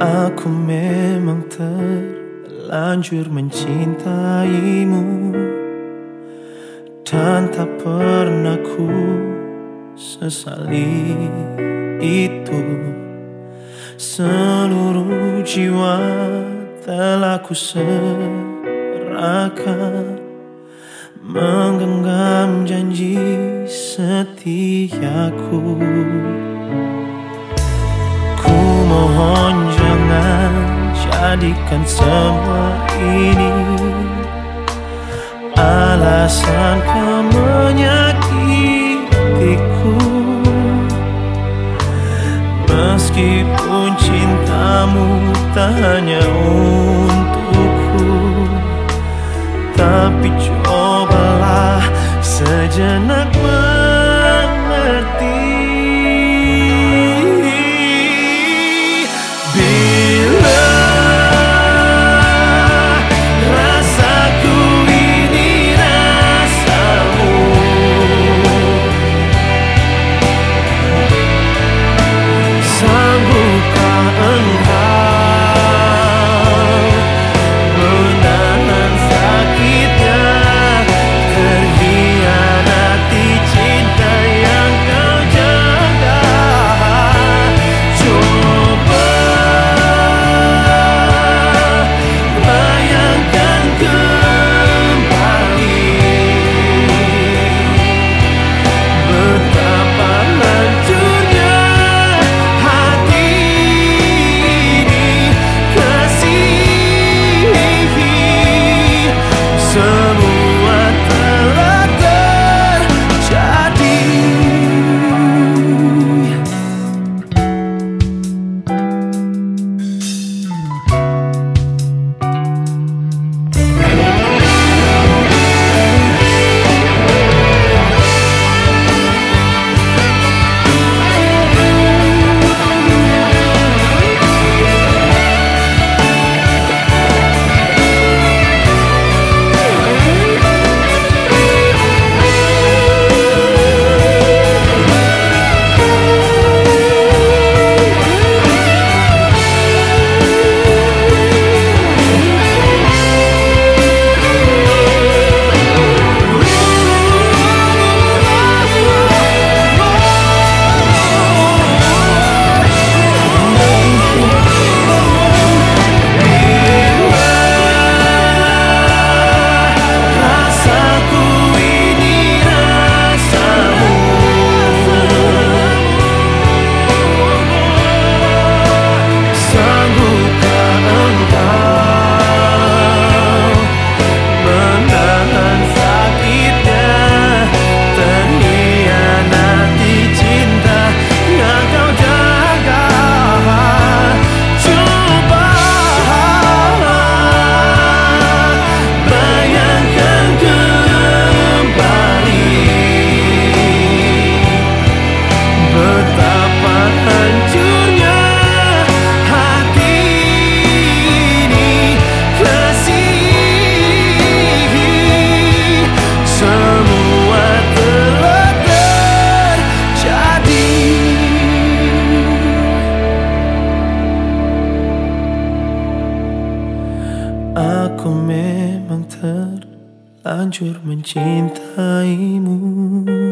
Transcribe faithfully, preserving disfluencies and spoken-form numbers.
Aku memang terlanjur mencintaimu, dan tak pernah ku sesali itu. Seluruh jiwa telah ku serahkan, menggenggam janji setiaku. Ku mohon jangan jadikan semua ini alasan kau menyakitiku. Meskipun cintamu tak hanya untukku, tapi cobalah sejenak mengerti. Bila rasaku ini rasamu, sanggupkah engkau menahan sakitnya, terhianati cinta yang kau jaga? Coba bayangkan kembali betapa hancurnya hati ini. Kasih, semua telah terjadi. Aku memang terlanjur mencintaimu.